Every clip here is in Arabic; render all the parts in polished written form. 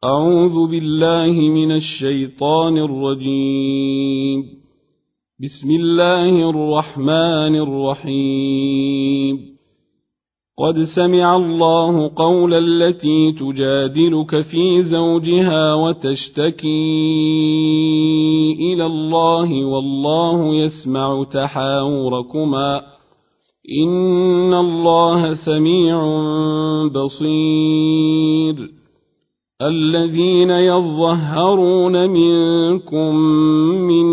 أعوذ بالله من الشيطان الرجيم. بسم الله الرحمن الرحيم. قد سمع الله قول التي تجادلك في زوجها وتشتكي إلى الله والله يسمع تحاوركما إن الله سميع بصير. الذين يظهرون منكم من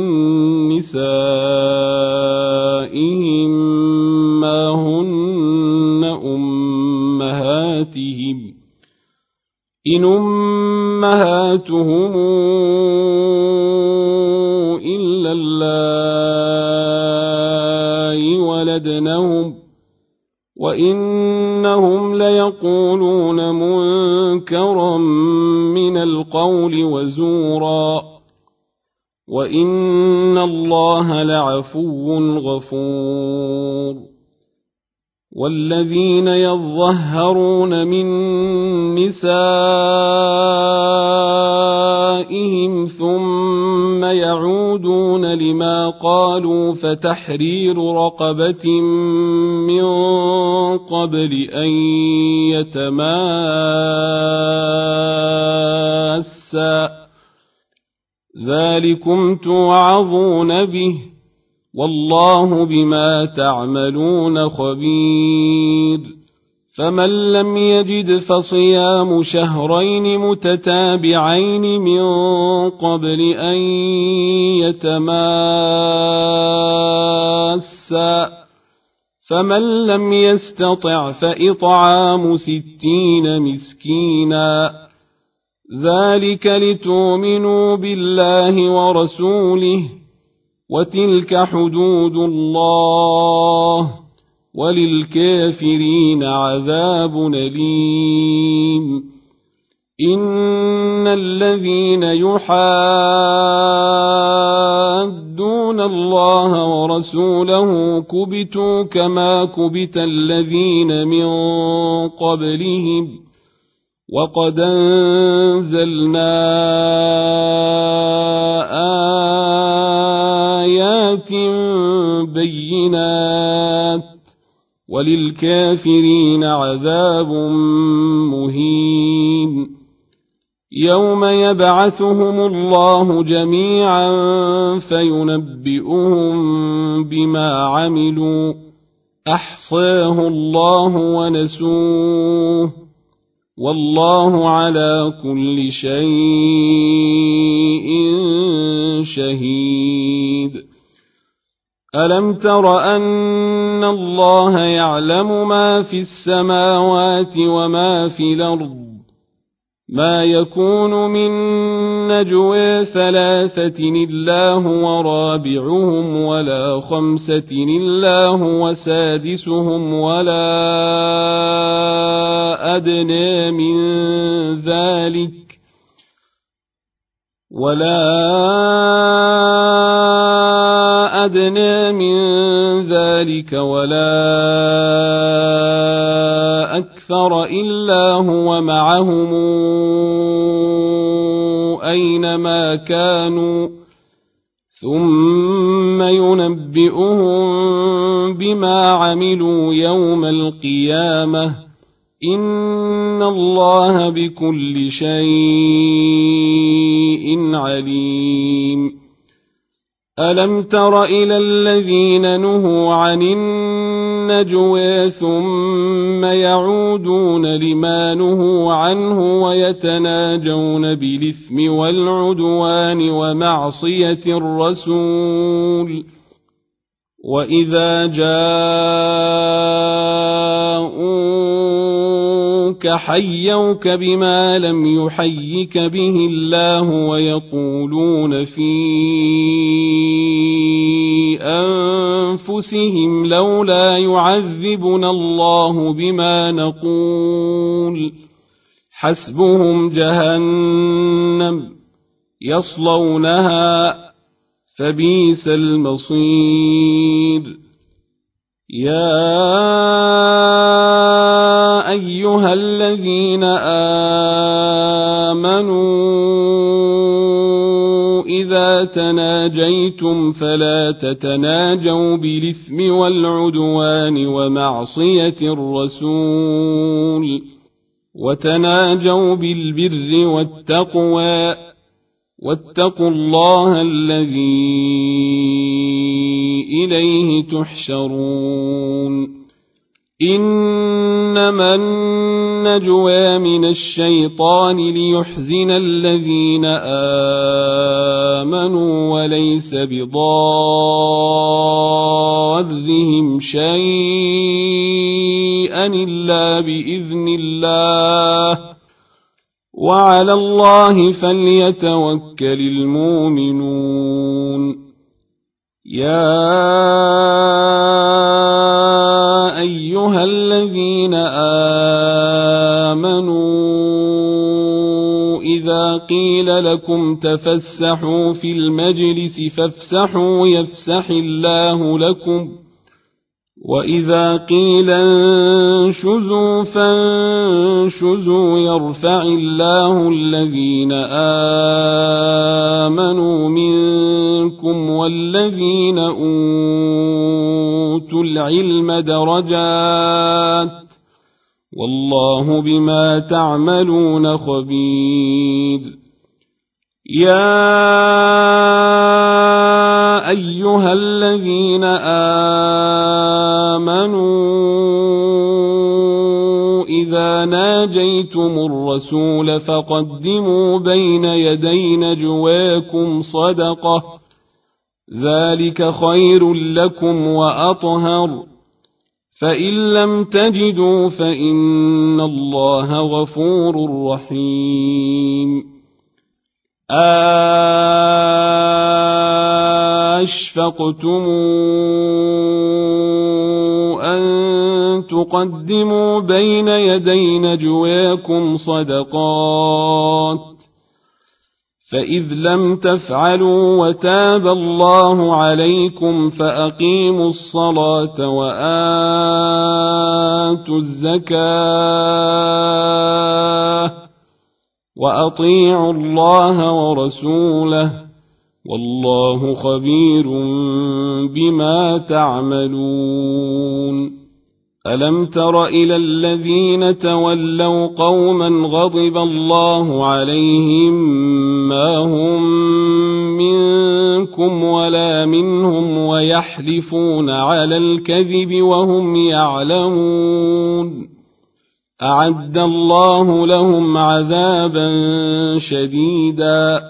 نسائهم ما هن أمهاتهم إن أمهاتهم إلا اللائي ولدنهم وإنهم ليقولون منكرا من القول وزورا وإن الله لعفو غفور. والذين يظهرون من نسائهم ثم يعودون لما قالوا فتحرير رقبة من قبل أن يتماسا ذلكم توعظون به والله بما تعملون خبير. فمن لم يجد فصيام شهرين متتابعين من قبل أن يتماسا فمن لم يستطع فإطعام 60 مسكينا ذلك لتؤمنوا بالله ورسوله وتلك حدود الله وللكافرين عذاب أليم. إن الذين يحادون الله ورسوله كبتوا كما كبت الذين من قبلهم وقد أنزلنا آيات بينات وللكافرين عذاب مهين. يوم يبعثهم الله جميعا فينبئهم بما عملوا أحصاه الله ونسوه والله على كل شيء شهيد. ألم تر أن الله يعلم ما في السماوات وما في الأرض ما يكون من نجوى 3 إلا هو رابعهم ولا 5 إلا هو سادسهم ولا أدنى من ذلك ولا أكثر إلا هو معهم أينما كانوا ثم ينبئهم بما عملوا يوم القيامة إن الله بكل شيء عليم. ألم تر إلى الذين نهوا عن النجوى ثم يعودون لما نهوا عنه ويتناجون بالإثم والعدوان ومعصية الرسول وإذا جاءوك حيوك بما لم يحيك به الله ويقولون في أنفسهم لولا يعذبنا الله بما نقول حسبهم جهنم يصلونها فبئس المصير. يا أيها الذين آمنوا إذا تناجيتم فلا تتناجوا بالإثم والعدوان ومعصية الرسول وتناجوا بالبر والتقوى واتقوا الله الذي إليه تحشرون إنما النجوى من الشيطان ليحزن الذين آمنوا وليس بضارهم شيئا إلا بإذن الله وعلى الله فليتوكل المؤمنون يا أيها الذين آمنوا إذا قيل لكم تفسحوا في المجلس فافسحوا يفسح الله لكم وإذا قيل انشزوا فانشزوا يرفع الله الذين آمنوا منكم والذين أوتوا العلم درجات والله بما تعملون خبير يا أيها الذين آمنوا إذا ناجيتم الرسول فقدموا بين يدي نجواكم صدقة ذلك خير لكم وأطهر فإن لم تجدوا فإن الله غفور رحيم أشفقتم أن تقدموا بين يدي نجواكم صدقات فإذ لم تفعلوا وتاب الله عليكم فأقيموا الصلاة وآتوا الزكاة وأطيعوا الله ورسوله والله خبير بما تعملون ألم تر إلى الذين تولوا قوما غضب الله عليهم ما هم منكم ولا منهم ويحلفون على الكذب وهم يعلمون أعد الله لهم عذابا شديدا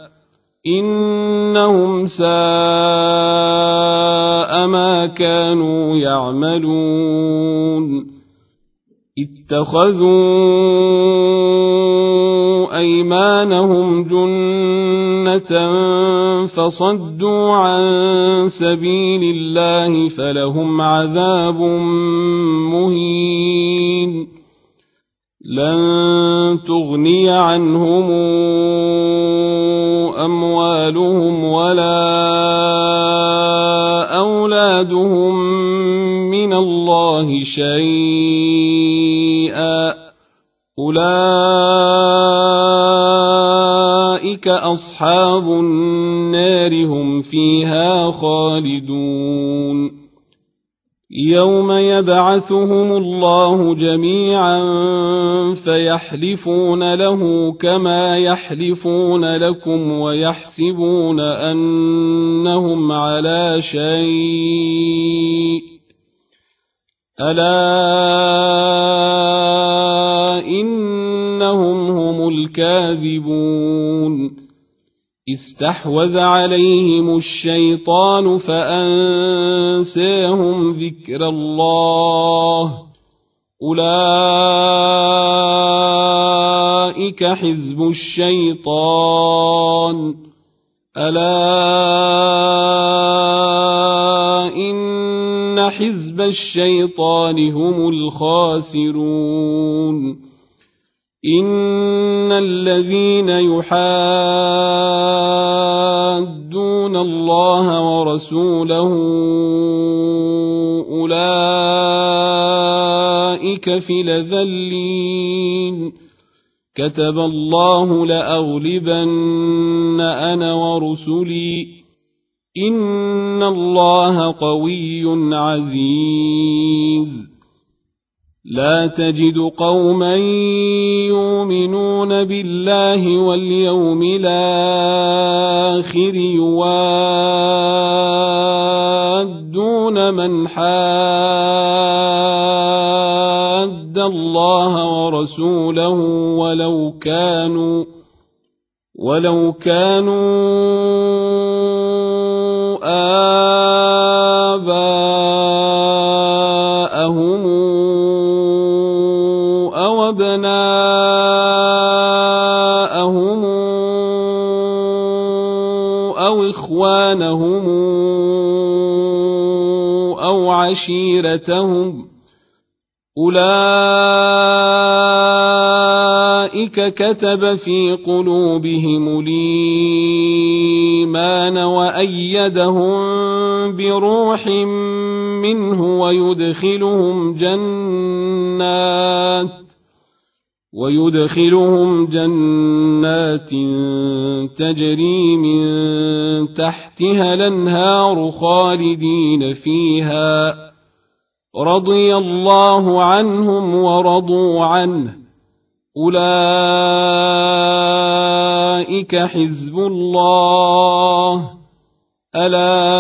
إنهم ساء ما كانوا يعملون اتخذوا أيمانهم جنة فصدوا عن سبيل الله فلهم عذاب مهين لن تغني عنهم أموالهم ولا أولادهم من الله شيئا أولئك أصحاب النار هم فيها خالدون يوم يبعثهم الله جميعا فيحلفون له كما يحلفون لكم ويحسبون أنهم على شيء ألا إنهم هم الكاذبون استحوذ عليهم الشيطان فأنساهم ذكر الله أولئك حزب الشيطان ألا إن حزب الشيطان هم الخاسرون إن الذين يحادون الله ورسوله أولئك في الأذلين كتب الله لأغلبن أنا ورسلي إن الله قوي عزيز لا تجد قوما يؤمنون بالله واليوم الآخر يوادون من حاد الله ورسوله ولو كانوا آباءهم أو أبناءهم أو إخوانهم أو عشيرتهم أولئك كتب في قلوبهم الإيمان وأيدهم بروح منه ويدخلهم جنات تجري من تحتها الأنهار خالدين فيها رضي الله عنهم ورضوا عنه أولئك حزب الله ألا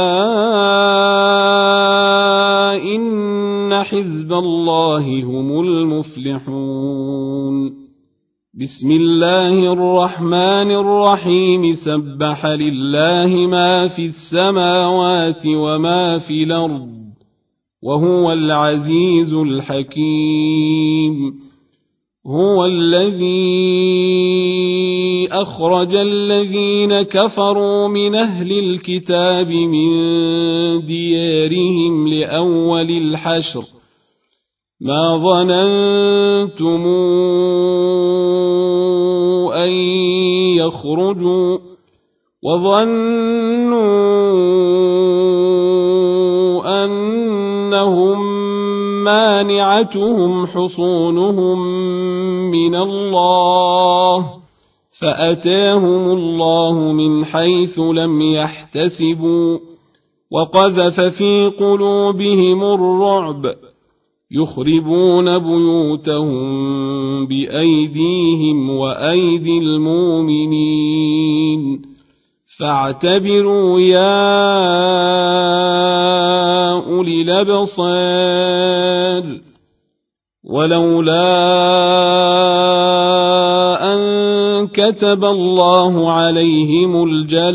إن حزب الله هم المفلحون بسم الله الرحمن الرحيم سبح لله ما في السماوات وما في الأرض وهو العزيز الحكيم هو الذي أخرج الذين كفروا من أهل الكتاب من ديارهم لأول الحشر ما ظننتم أن يخرجوا وظنوا أنهم مانعتهم حصونهم من الله فأتاهم الله من حيث لم يحتسبوا وقذف في قلوبهم الرعب يخربون بيوتهم بأيديهم وأيدي المؤمنين فاعتبروا يا أولي الأبصار ولولا أن كتب الله عليهم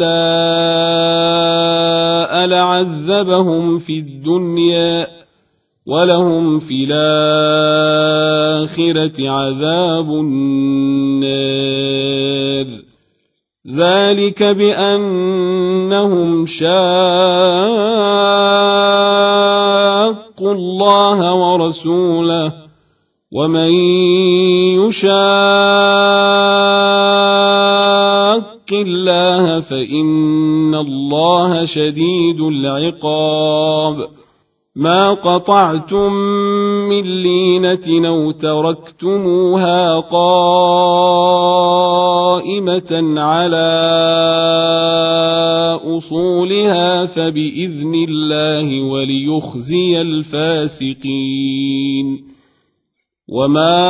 الجلاء لعذبهم في الدنيا ولهم في الآخرة عذاب النار ذلك بأنهم شاقوا الله ورسوله ومن يشاق الله فإن الله شديد العقاب ما قطعتم من لينة أو تركتموها قائمة على أصولها فبإذن الله وليخزي الفاسقين وما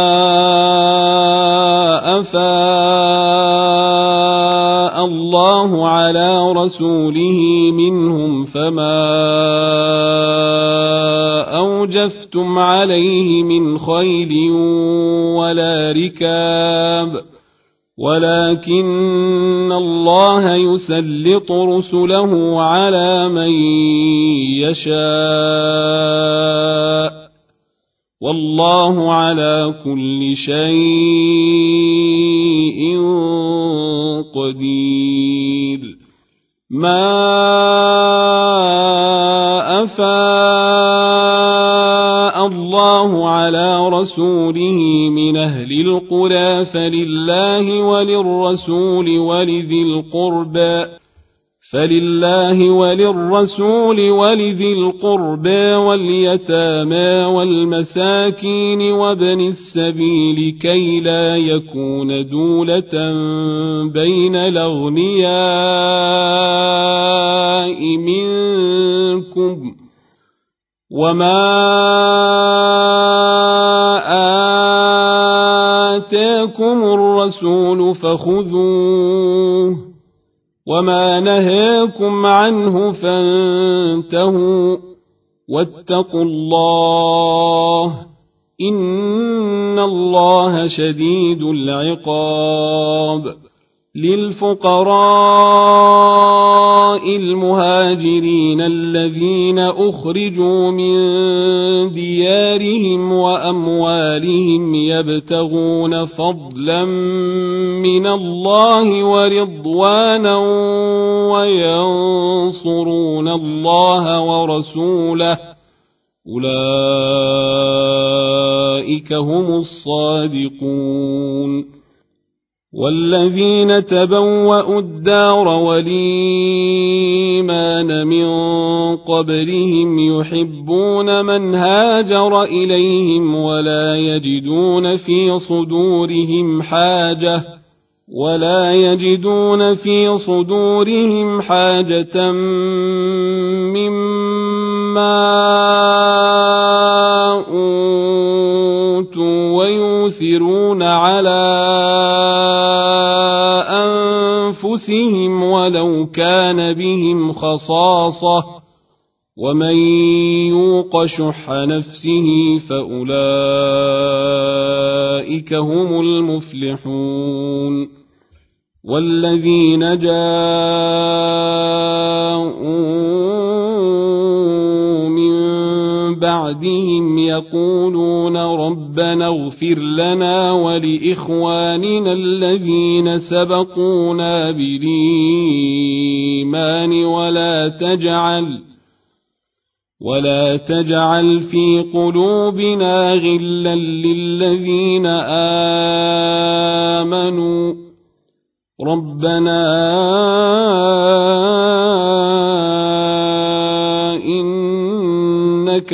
أفاء الله على رسوله منهم فما أوجفتم عليه من خيل ولا ركاب ولكن الله يسلط رسله على من يشاء والله على كل شيء قدير ما أفاء الله على رسوله من أهل القرى فلله وللرسول فلله وللرسول ولذي القربى واليتامى والمساكين وابن السبيل كي لا يكون دولة بين الأغنياء منكم وما آتاكم الرسول فخذوه وما نهاكم عنه فانتهوا واتقوا الله إن الله شديد العقاب للفقراء المهاجرين الذين أخرجوا من ديارهم وأموالهم يبتغون فضلا من الله ورضوانا وينصرون الله ورسوله أولئك هم الصادقون والذين تبوأوا الدار والإيمان من قبلهم يحبون من هاجر إليهم ولا يجدون في صدورهم حاجة مما أوتوا ويؤثرون على أنفسهم ولو كان بهم خصاصة ومن يوق شح نفسه فأولئك هم المفلحون والذين جاءوا من بعدهم يقولون ربنا اغفر لنا ولإخواننا الذين سبقونا بالإيمان ولا تجعل في قلوبنا غلا للذين آمنوا ربنا إنك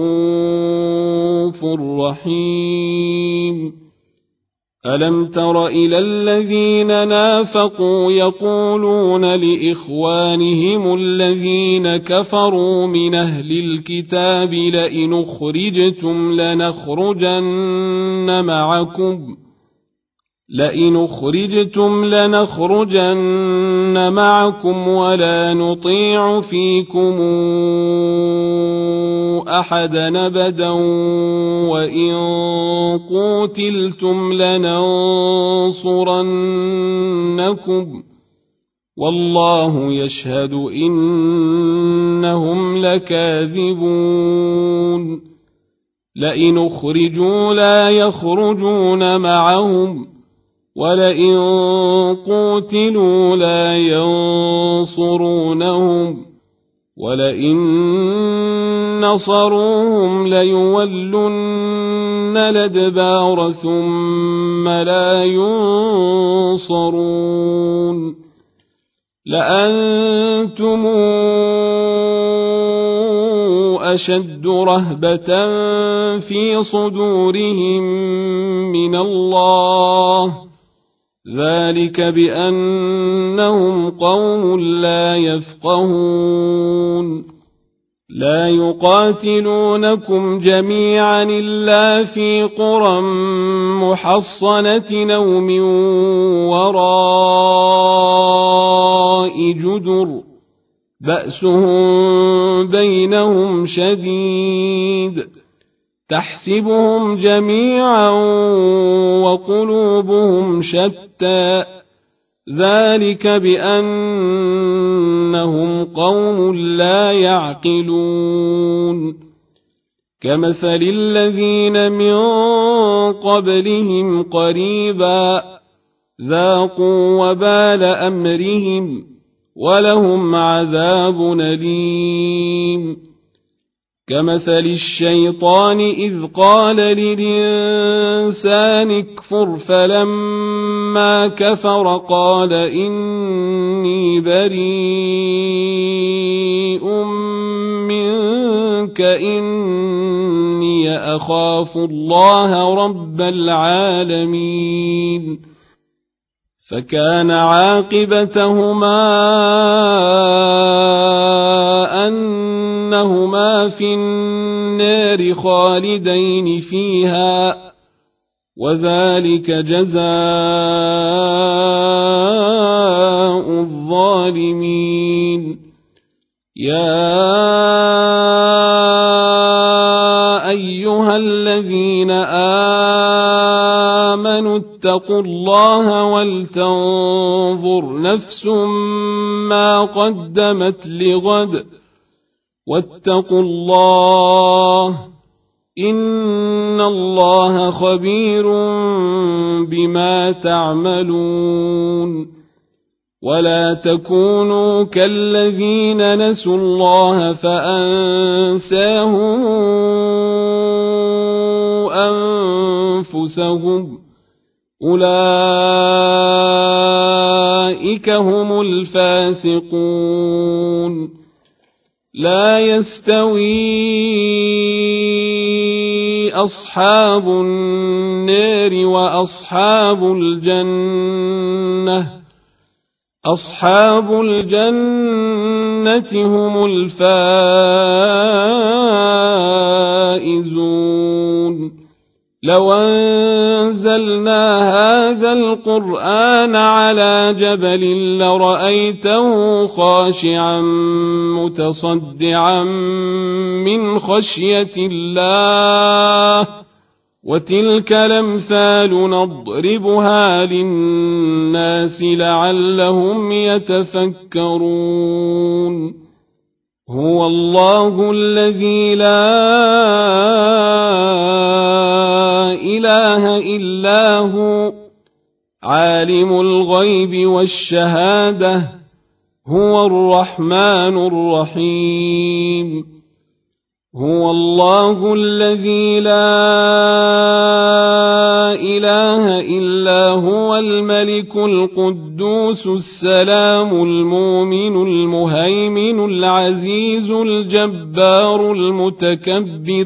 رؤوف رحيم ألم تر إلى الذين نافقوا يقولون لإخوانهم الذين كفروا من أهل الكتاب لئن أخرجتم لنخرجن معكم ولا نطيع فيكم أحدا أبدا وإن قوتلتم لننصرنكم والله يشهد إنهم لكاذبون لئن أخرجوا لا يخرجون معهم ولئن قوتلوا لا ينصرونهم ولئن نصروهم ليولن الأدبار ثم لا ينصرون لأنتم أشد رهبة في صدورهم من الله ذلك بأنهم قوم لا يفقهون لا يقاتلونكم جميعا إلا في قرى محصنة أو من وراء جدر بأسهم بينهم شديد تحسبهم جميعا وقلوبهم شتى ذلك بأنهم قوم لا يعقلون كمثل الذين من قبلهم قريبا ذاقوا وبال أمرهم ولهم عذاب أليم كمثل الشيطان إذ قال للإنسان اكفر فلما فلما كفر قال إني بريء منك إني أخاف الله رب العالمين فكان عاقبتهما أنهما في النار خالدين فيها وذلك جزاء الظالمين يا أيها الذين آمنوا اتقوا الله ولتنظر نفس ما قدمت لغد واتقوا الله إن الله خبير بما تعملون ولا تكونوا كالذين نسوا الله فأنساهم أنفسهم أولئك هم الفاسقون لا يستوي أصحاب النار وأصحاب الجنة أصحاب الجنة هم الفائزون لو أنزلنا هذا القرآن على جبل لرأيته خاشعا متصدعا من خشية الله وتلك الأمثال نضربها للناس لعلهم يتفكرون هو الله الذي لا إله إلا هو عالم الغيب والشهادة هو الرحمن الرحيم هو الله الذي لا إله إلا هو الملك القدوس السلام المؤمن المهيمن العزيز الجبار المتكبر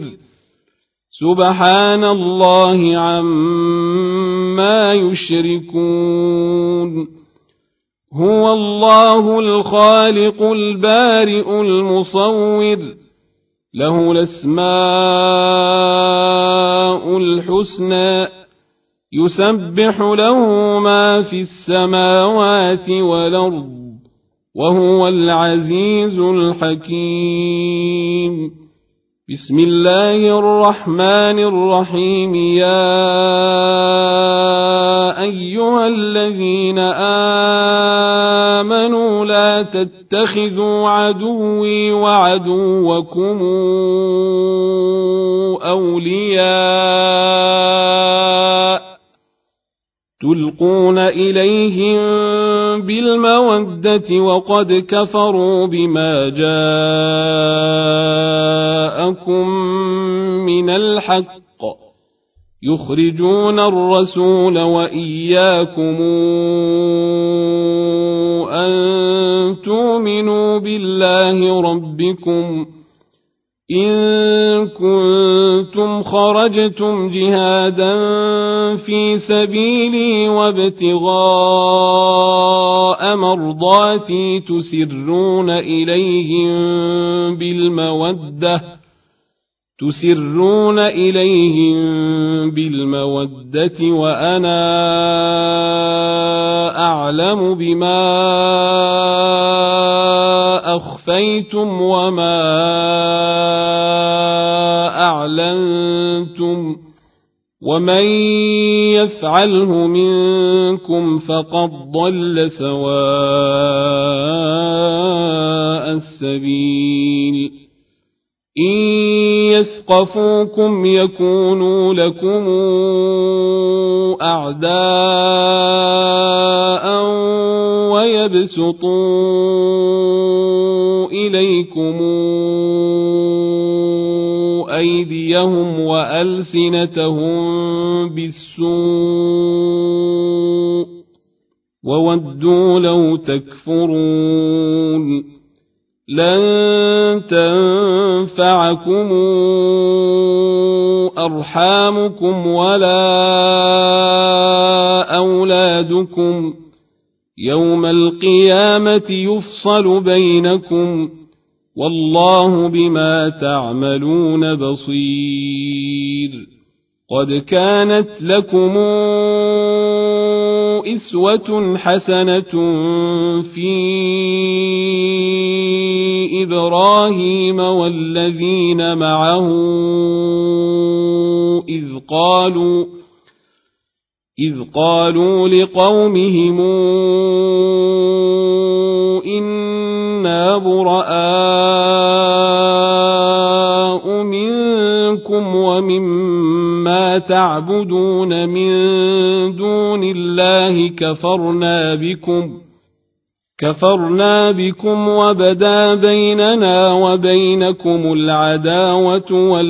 سبحان الله عما يشركون هو الله الخالق البارئ المصور له الأسماء الحسنى يسبح له ما في السماوات والأرض وهو العزيز الحكيم بسم الله الرحمن الرحيم يا أيها الذين آمنوا لا تتخذوا عدوي وعدوكم أولياء تلقون إليهم بالمودة وقد كفروا بما جاءكم من الحق يخرجون الرسول وإياكم أن تؤمنوا بالله ربكم إن كنتم خرجتم جهادا في سبيلي وابتغاء مرضاتي تسرون إليهم بالمودة وأنا أعلم بما أخفيتم وما أعلنتم ومن يفعله منكم فقد ضل سواء السبيل إن يثقفوكم يكونوا لكم أعداء ويبسطوا إليكم أيديهم وألسنتهم بالسوء وودوا لو تكفرون لن تنفعكم أرحامكم ولا أولادكم يوم القيامة يفصل بينكم والله بما تعملون بصير قد كانت لكم أسوة حسنة في إبراهيم والذين معه إذ قالوا لقومهم إنا براء منكم ومما تعبدون من دون الله كفرنا بكم وبدا بيننا وبينكم العداوة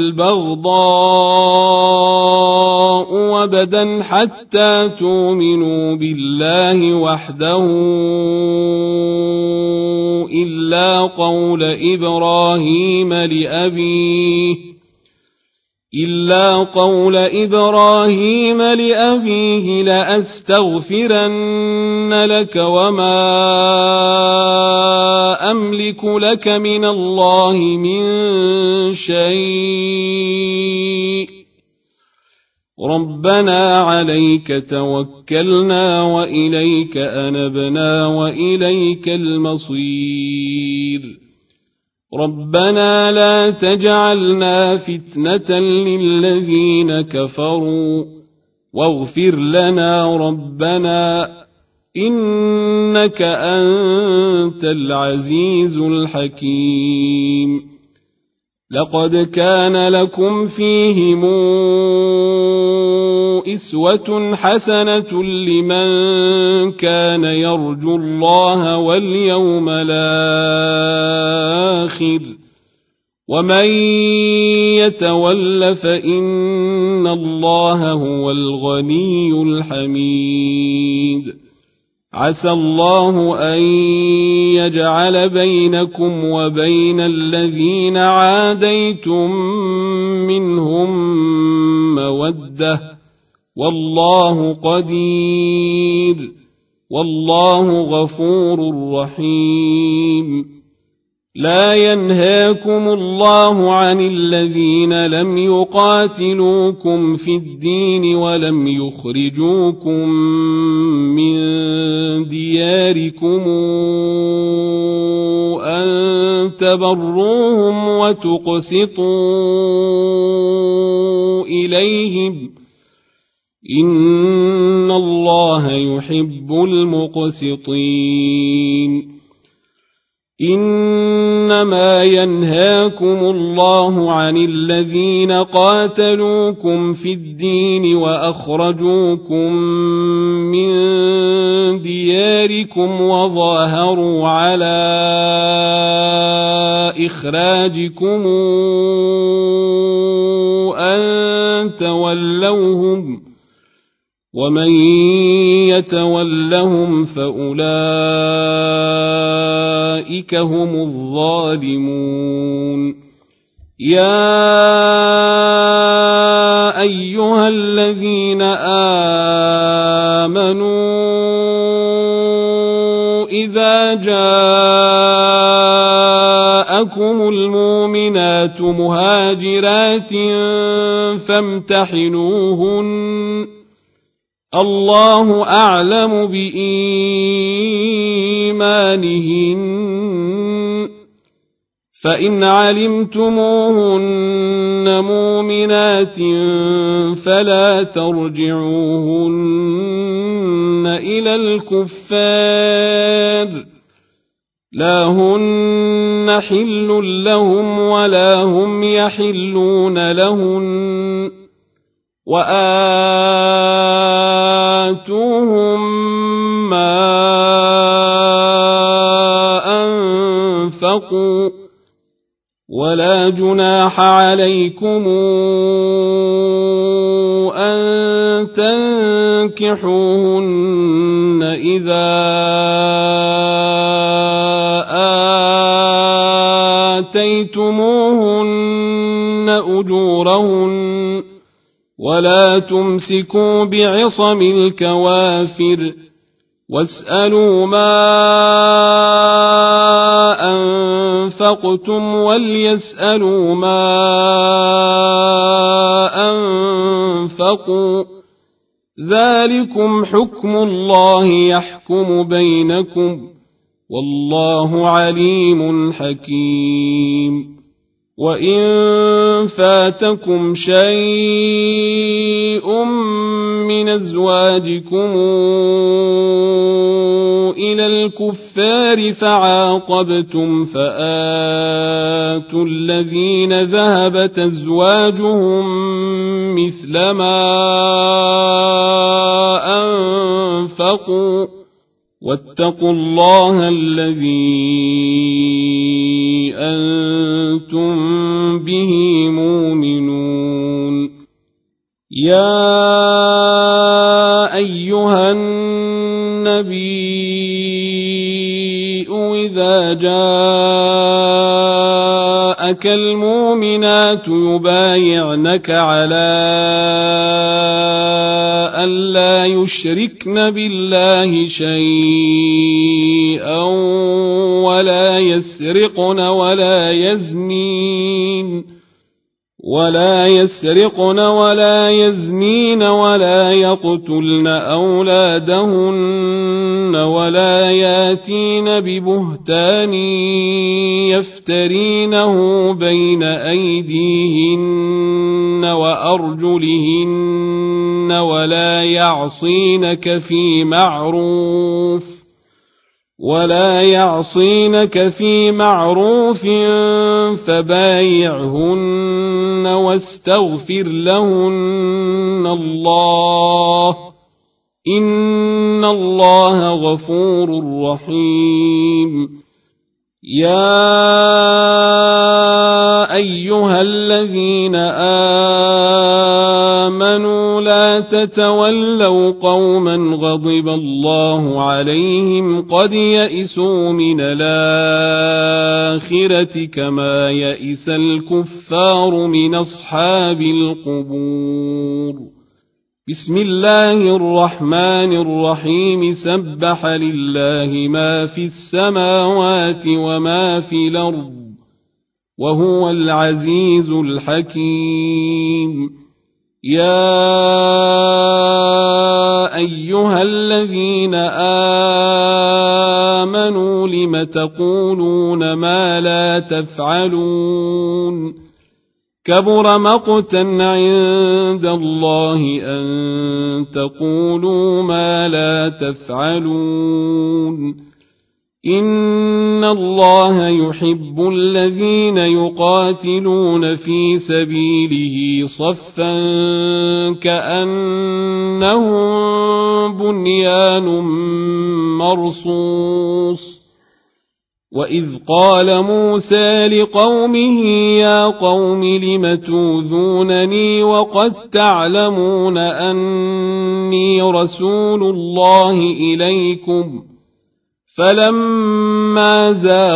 والبغضاء وبدا حتى تؤمنوا بالله وحده إلا قول إبراهيم لأبيه لأستغفرن لك وما أملك لك من الله من شيء ربنا عليك توكلنا وإليك أنبنا وإليك المصير ربنا لا تجعلنا فتنة للذين كفروا واغفر لنا ربنا إنك أنت العزيز الحكيم لقد كان لكم فيهم أسوة حسنة لمن كان يرجو الله واليوم الآخر ومن يتول فإن الله هو الغني الحميد عسى الله أن يجعل بينكم وبين الذين عاديتم منهم مودة والله قدير والله غفور رحيم لا ينهاكم الله عن الذين لم يقاتلوكم في الدين ولم يخرجوكم من دياركم أن تبروهم وتقسطوا إليهم إن الله يحب المقسطين إنما ينهاكم الله عن الذين قاتلوكم في الدين وأخرجوكم من دياركم وظاهروا على إخراجكم أن تولوهم ومن يتولهم فأولئك هم الظالمون يا أيها الذين آمنوا إذا جاءكم المؤمنات مهاجرات فامتحنوهن الله أعلم بإيمانهن فإن علمتموهن مؤمنات فلا ترجعوهن إلى الكفار لا هن حل لهم ولا هم يحلون لهن وآتوهم ما أنفقوا ولا جناح عليكم أن تنكحوهن إذا آتيتموهن أجورهن ولا تمسكوا بعصم الكوافر واسألوا ما أنفقتم وليسألوا ما أنفقوا ذلكم حكم الله يحكم بينكم والله عليم حكيم وإن فاتكم شيء من أزواجكم إلى الكفار فعاقبتم فآتوا الذين ذهبت أزواجهم مثل ما أنفقوا واتقوا الله الذي أنتم به مؤمنون يا أيها النبي إذا جاءك المؤمنات يبايعنك على ألا يشركن بالله شيئا ولا يسرقن ولا يزنين ولا يقتلن أولادهن ولا ياتين ببهتان يفترينه بين أيديهن وأرجلهن ولا يعصينك في معروف فبايعهن واستغفر لهن الله إن الله غفور رحيم يا أيها الذين آمنوا لا تتولوا قوما غضب الله عليهم قد يئسوا من الآخرة كما يئس الكفار من أصحاب القبور بسم الله الرحمن الرحيم سبح لله ما في السماوات وما في الأرض وهو العزيز الحكيم يا أيها الذين آمنوا لم تقولون ما لا تفعلون كبر مقتا عند الله أن تقولوا ما لا تفعلون إن الله يحب الذين يقاتلون في سبيله صفا كأنهم بنيان مرصوص وإذ قال موسى لقومه يا قوم لم توذونني وقد تعلمون أني رسول الله إليكم فلما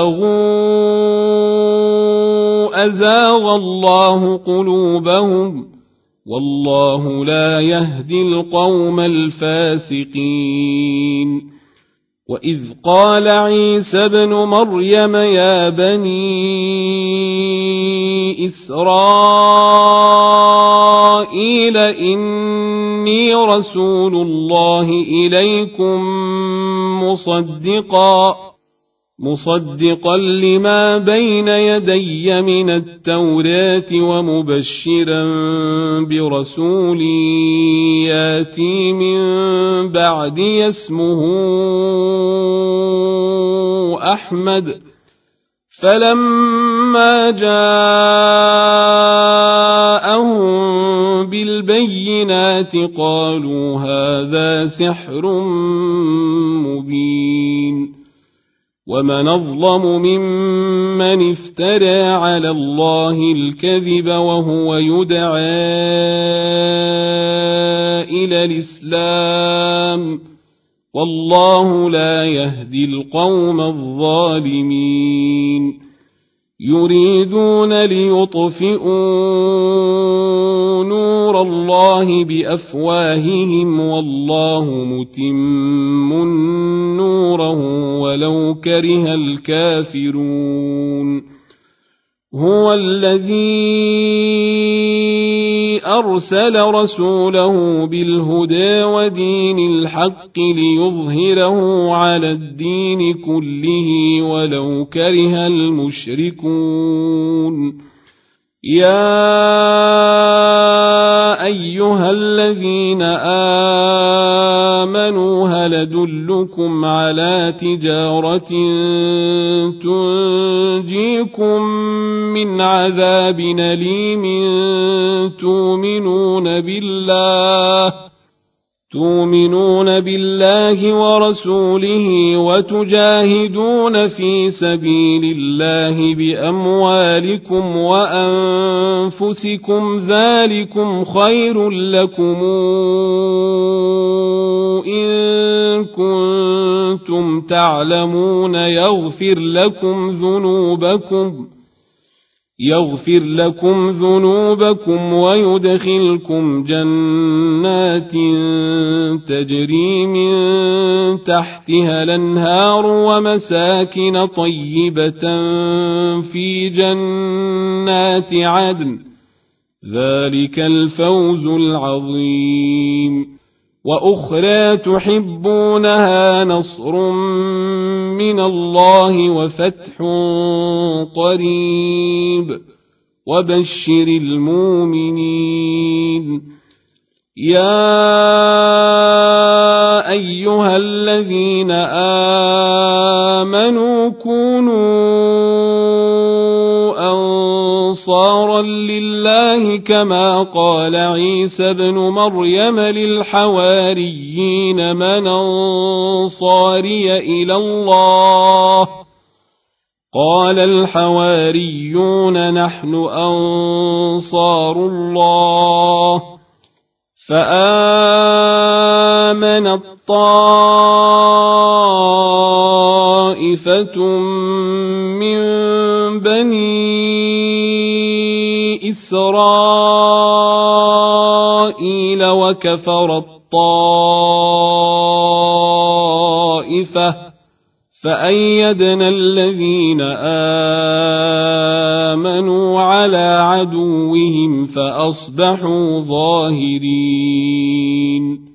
زاغوا أزاغ الله قلوبهم والله لا يهدي القوم الفاسقين وإذ قال عيسى ابن مريم يا بني إسرائيل إني رسول الله إليكم مصدقا لما بين يدي من التوراة ومبشرا برسول ياتي من بعدي اسمه أحمد فلما جاءهم بالبينات قالوا هذا سحر مبين ومن أظلم ممن افترى على الله الكذب وهو يدعى إلى الإسلام والله لا يهدي القوم الظالمين يريدون ليطفئوا نور الله بأفواههم والله متم نوره ولو كره الكافرون هو الذي أرسل رسوله بالهدى ودين الحق ليظهره على الدين كله ولو كره المشركون يا أيها الذين آمنوا هل أدلكم على تجارة تنجيكم من عذاب أليم تؤمنون بالله ورسوله وتجاهدون في سبيل الله بأموالكم وأنفسكم ذلكم خير لكم إن كنتم تعلمون يغفر لكم ذنوبكم ويدخلكم جنات تجري من تحتها الأنهار ومساكن طيبة في جنات عدن ذلك الفوز العظيم وأخرى تحبونها نصر من الله وفتح قريب وبشر المؤمنين يا أيها الذين آمنوا كونوا أنصارا لله كما قال عيسى ابن مريم للحواريين من أنصاري إلى الله قال الحواريون نحن أنصار الله فآمنت طائفة من بني إسرائيل وكفرت طائفة فأيدنا الذين آمنوا على عدوهم فأصبحوا ظاهرين